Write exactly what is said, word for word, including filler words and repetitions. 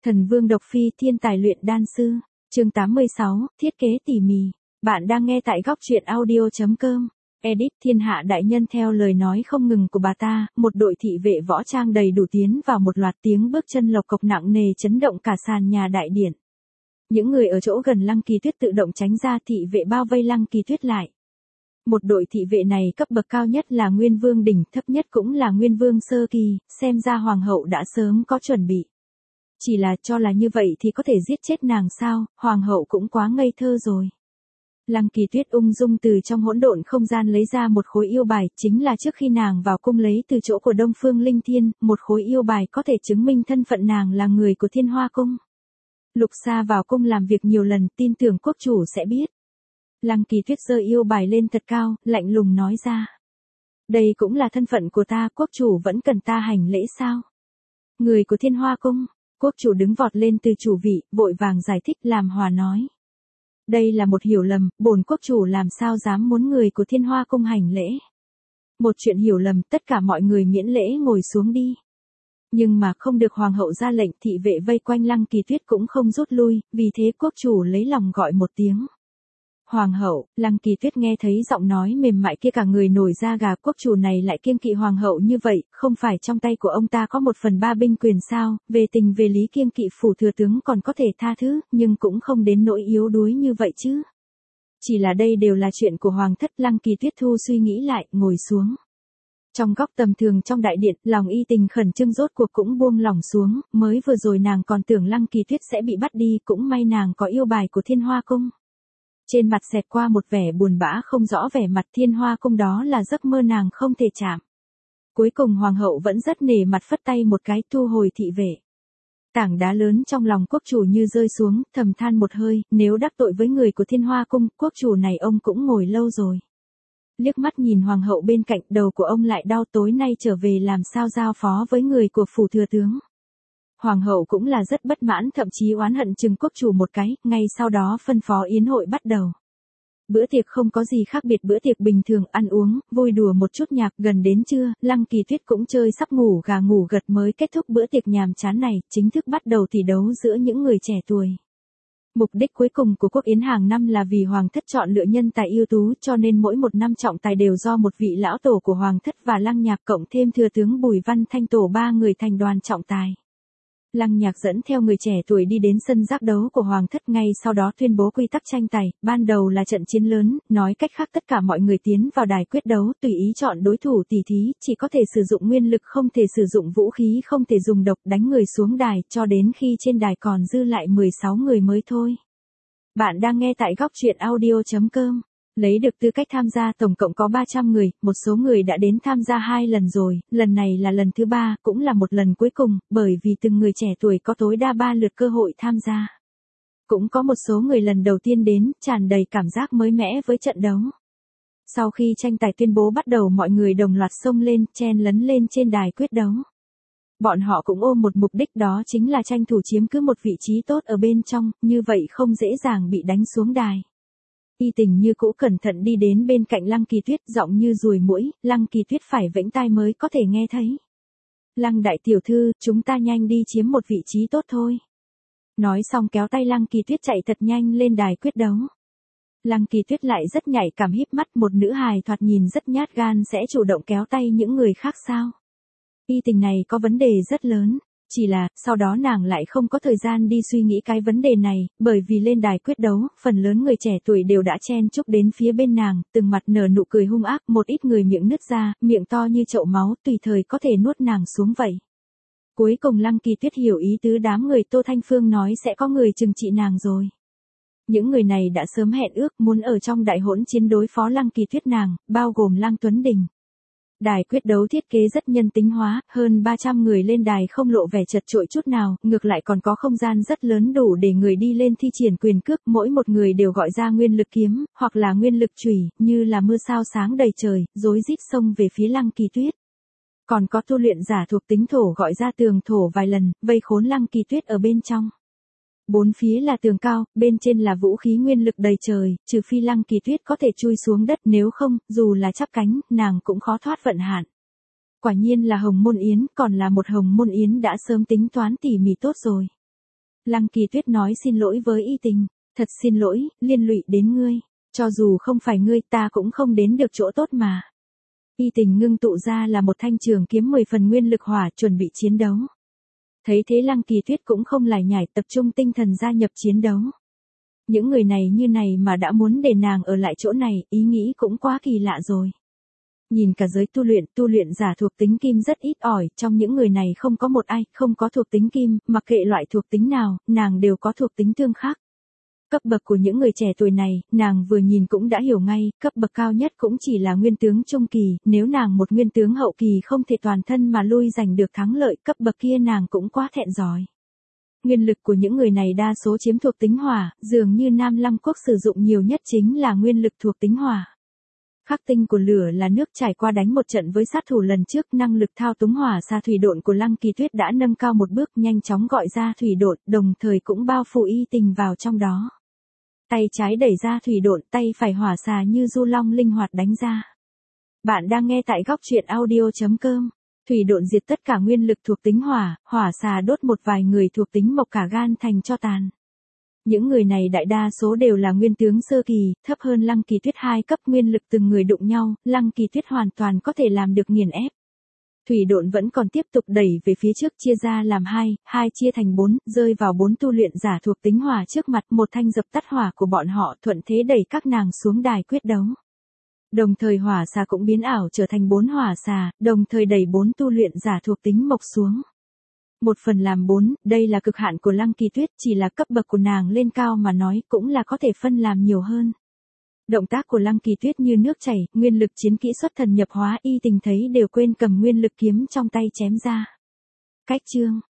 Thần Vương Độc Phi thiên tài luyện đan sư, chương tám mươi sáu, thiết kế tỉ mỉ. Bạn đang nghe tại góc truyện audio chấm com. Edit thiên hạ đại nhân theo lời nói không ngừng của bà ta, một đội thị vệ võ trang đầy đủ tiến vào một loạt tiếng bước chân lộc cộc nặng nề chấn động cả sàn nhà đại điện. Những người ở chỗ gần Lăng Kỳ Tuyết tự động tránh ra, thị vệ bao vây Lăng Kỳ Tuyết lại. Một đội thị vệ này cấp bậc cao nhất là Nguyên Vương đỉnh, thấp nhất cũng là Nguyên Vương sơ kỳ, xem ra hoàng hậu đã sớm có chuẩn bị. Chỉ là cho là như vậy thì có thể giết chết nàng sao, hoàng hậu cũng quá ngây thơ rồi. Lăng Kỳ Tuyết ung dung từ trong hỗn độn không gian lấy ra một khối yêu bài, chính là trước khi nàng vào cung lấy từ chỗ của Đông Phương Linh Thiên, một khối yêu bài có thể chứng minh thân phận nàng là người của Thiên Hoa Cung. Lục Sa vào cung làm việc nhiều lần, tin tưởng quốc chủ sẽ biết. Lăng Kỳ Tuyết giơ yêu bài lên thật cao, lạnh lùng nói ra. Đây cũng là thân phận của ta, quốc chủ vẫn cần ta hành lễ sao? Người của Thiên Hoa Cung. Quốc chủ đứng vọt lên từ chủ vị, vội vàng giải thích làm hòa nói. Đây là một hiểu lầm, bổn quốc chủ làm sao dám muốn người của Thiên Hoa Cung hành lễ. Một chuyện hiểu lầm, tất cả mọi người miễn lễ ngồi xuống đi. Nhưng mà không được hoàng hậu ra lệnh, thị vệ vây quanh Lăng Kỳ Tuyết cũng không rút lui, vì thế quốc chủ lấy lòng gọi một tiếng. Hoàng hậu. Lăng Kỳ Tuyết nghe thấy giọng nói mềm mại kia cả người nổi da gà, quốc chủ này lại kiêng kỵ hoàng hậu như vậy, không phải trong tay của ông ta có một phần ba binh quyền sao, về tình về lý kiêng kỵ phủ thừa tướng còn có thể tha thứ, nhưng cũng không đến nỗi yếu đuối như vậy chứ. Chỉ là đây đều là chuyện của hoàng thất. Lăng Kỳ Tuyết thu suy nghĩ lại, ngồi xuống. Trong góc tầm thường trong đại điện, lòng y tình khẩn trương rốt cuộc cũng buông lỏng xuống, mới vừa rồi nàng còn tưởng Lăng Kỳ Tuyết sẽ bị bắt đi, cũng may nàng có yêu bài của Thiên Hoa Cung. Trên mặt xẹt qua một vẻ buồn bã không rõ vẻ mặt. Thiên Hoa Cung đó là giấc mơ nàng không thể chạm. Cuối cùng hoàng hậu vẫn rất nể mặt phất tay một cái thu hồi thị vệ. Tảng đá lớn trong lòng quốc chủ như rơi xuống, thầm than một hơi, nếu đắc tội với người của Thiên Hoa Cung, quốc chủ này ông cũng ngồi lâu rồi. Liếc mắt nhìn hoàng hậu bên cạnh, đầu của ông lại đau, tối nay trở về làm sao giao phó với người của phủ thừa tướng. Hoàng hậu cũng là rất bất mãn, thậm chí oán hận chừng quốc chủ một cái, ngay sau đó phân phó yến hội bắt đầu. Bữa tiệc không có gì khác biệt bữa tiệc bình thường, ăn uống, vui đùa một chút nhạc. Gần đến trưa, Lăng Kỳ Tuyết cũng chơi sắp ngủ gà ngủ gật mới kết thúc bữa tiệc nhàm chán này, chính thức bắt đầu tỷ đấu giữa những người trẻ tuổi. Mục đích cuối cùng của quốc yến hàng năm là vì hoàng thất chọn lựa nhân tài ưu tú, cho nên mỗi một năm trọng tài đều do một vị lão tổ của hoàng thất và Lăng Nhạc cộng thêm thừa tướng Bùi Văn Thanh tổ ba người thành đoàn trọng tài. Lăng Nhạc dẫn theo người trẻ tuổi đi đến sân giác đấu của hoàng thất, ngay sau đó tuyên bố quy tắc tranh tài, ban đầu là trận chiến lớn, nói cách khác tất cả mọi người tiến vào đài quyết đấu, tùy ý chọn đối thủ tỉ thí, chỉ có thể sử dụng nguyên lực, không thể sử dụng vũ khí, không thể dùng độc, đánh người xuống đài, cho đến khi trên đài còn dư lại mười sáu người mới thôi. Bạn đang nghe tại góc truyện audio chấm com. Lấy được tư cách tham gia tổng cộng có ba trăm người, một số người đã đến tham gia hai lần rồi, lần này là lần thứ ba, cũng là một lần cuối cùng, bởi vì từng người trẻ tuổi có tối đa ba lượt cơ hội tham gia. Cũng có một số người lần đầu tiên đến, tràn đầy cảm giác mới mẻ với trận đấu. Sau khi tranh tài tuyên bố bắt đầu, mọi người đồng loạt xông lên, chen lấn lên trên đài quyết đấu. Bọn họ cũng ôm một mục đích, đó chính là tranh thủ chiếm cứ một vị trí tốt ở bên trong, như vậy không dễ dàng bị đánh xuống đài. Y tình như cũ cẩn thận đi đến bên cạnh Lăng Kỳ Tuyết, giọng như ruồi muỗi, Lăng Kỳ Tuyết phải vẫy tai mới có thể nghe thấy. Lăng đại tiểu thư, chúng ta nhanh đi chiếm một vị trí tốt thôi. Nói xong kéo tay Lăng Kỳ Tuyết chạy thật nhanh lên đài quyết đấu. Lăng Kỳ Tuyết lại rất nhạy cảm, híp mắt, một nữ hài thoạt nhìn rất nhát gan sẽ chủ động kéo tay những người khác sao? Y tình này có vấn đề rất lớn. Chỉ là, sau đó nàng lại không có thời gian đi suy nghĩ cái vấn đề này, bởi vì lên đài quyết đấu, phần lớn người trẻ tuổi đều đã chen chúc đến phía bên nàng, từng mặt nở nụ cười hung ác, một ít người miệng nứt ra, miệng to như chậu máu, tùy thời có thể nuốt nàng xuống vậy. Cuối cùng Lăng Kỳ Tuyết hiểu ý tứ đám người Tô Thanh Phương nói sẽ có người trừng trị nàng rồi. Những người này đã sớm hẹn ước muốn ở trong đại hỗn chiến đối phó Lăng Kỳ Tuyết nàng, bao gồm Lăng Tuấn Đình. Đài quyết đấu thiết kế rất nhân tính hóa, hơn ba trăm người lên đài không lộ vẻ chật chội chút nào, ngược lại còn có không gian rất lớn đủ để người đi lên thi triển quyền cước, mỗi một người đều gọi ra nguyên lực kiếm, hoặc là nguyên lực chùy, như là mưa sao sáng đầy trời, rối rít xông về phía Lăng Kỳ Tuyết. Còn có tu luyện giả thuộc tính thổ gọi ra tường thổ vài lần, vây khốn Lăng Kỳ Tuyết ở bên trong. Bốn phía là tường cao, bên trên là vũ khí nguyên lực đầy trời, trừ phi Lăng Kỳ Tuyết có thể chui xuống đất, nếu không, dù là chắp cánh, nàng cũng khó thoát vận hạn. Quả nhiên là Hồng Môn Yến, còn là một Hồng Môn Yến đã sớm tính toán tỉ mỉ tốt rồi. Lăng Kỳ Tuyết nói xin lỗi với Y Tình, thật xin lỗi, liên lụy đến ngươi, cho dù không phải ngươi ta cũng không đến được chỗ tốt mà. Y Tình ngưng tụ ra là một thanh trường kiếm mười phần nguyên lực hỏa chuẩn bị chiến đấu. Thấy thế Lăng Kỳ Tuyết cũng không lải nhải tập trung tinh thần gia nhập chiến đấu. Những người này như này mà đã muốn để nàng ở lại chỗ này, ý nghĩ cũng quá kỳ lạ rồi. Nhìn cả giới tu luyện, tu luyện giả thuộc tính kim rất ít ỏi, trong những người này không có một ai không có thuộc tính kim, mặc kệ loại thuộc tính nào, nàng đều có thuộc tính tương khắc. Cấp bậc của những người trẻ tuổi này, nàng vừa nhìn cũng đã hiểu ngay, cấp bậc cao nhất cũng chỉ là nguyên tướng trung kỳ, nếu nàng một nguyên tướng hậu kỳ không thể toàn thân mà lui giành được thắng lợi, cấp bậc kia nàng cũng quá thẹn giỏi. Nguyên lực của những người này đa số chiếm thuộc tính hỏa, dường như Nam Lăng Quốc sử dụng nhiều nhất chính là nguyên lực thuộc tính hỏa. Khắc tinh của lửa là nước trải qua đánh một trận với sát thủ lần trước, năng lực thao túng hỏa xa thủy độn của Lăng Kỳ Tuyết đã nâng cao một bước, nhanh chóng gọi ra thủy độn, đồng thời cũng bao phủ Y Tình vào trong đó. Tay trái đẩy ra thủy độn, tay phải hỏa xà như du long linh hoạt đánh ra. Bạn đang nghe tại góc truyện audio chấm com. Thủy độn diệt tất cả nguyên lực thuộc tính hỏa, hỏa xà đốt một vài người thuộc tính mộc cả gan thành tro tàn. Những người này đại đa số đều là nguyên tướng sơ kỳ, thấp hơn Lăng Kỳ Tuyết hai cấp, nguyên lực từng người đụng nhau, Lăng Kỳ Tuyết hoàn toàn có thể làm được nghiền ép. Thủy độn vẫn còn tiếp tục đẩy về phía trước, chia ra làm hai, hai chia thành bốn, rơi vào bốn tu luyện giả thuộc tính hỏa trước mặt, một thanh dập tắt hỏa của bọn họ, thuận thế đẩy các nàng xuống đài quyết đấu. Đồng thời hỏa xà cũng biến ảo trở thành bốn hỏa xà, đồng thời đẩy bốn tu luyện giả thuộc tính mộc xuống. Một phần làm bốn, đây là cực hạn của Lăng Kỳ Tuyết, chỉ là cấp bậc của nàng lên cao mà nói cũng là có thể phân làm nhiều hơn. Động tác của Lăng Kỳ Tuyết như nước chảy, nguyên lực chiến kỹ xuất thần nhập hóa, Y Tình thấy đều quên cầm nguyên lực kiếm trong tay chém ra. Cách chương,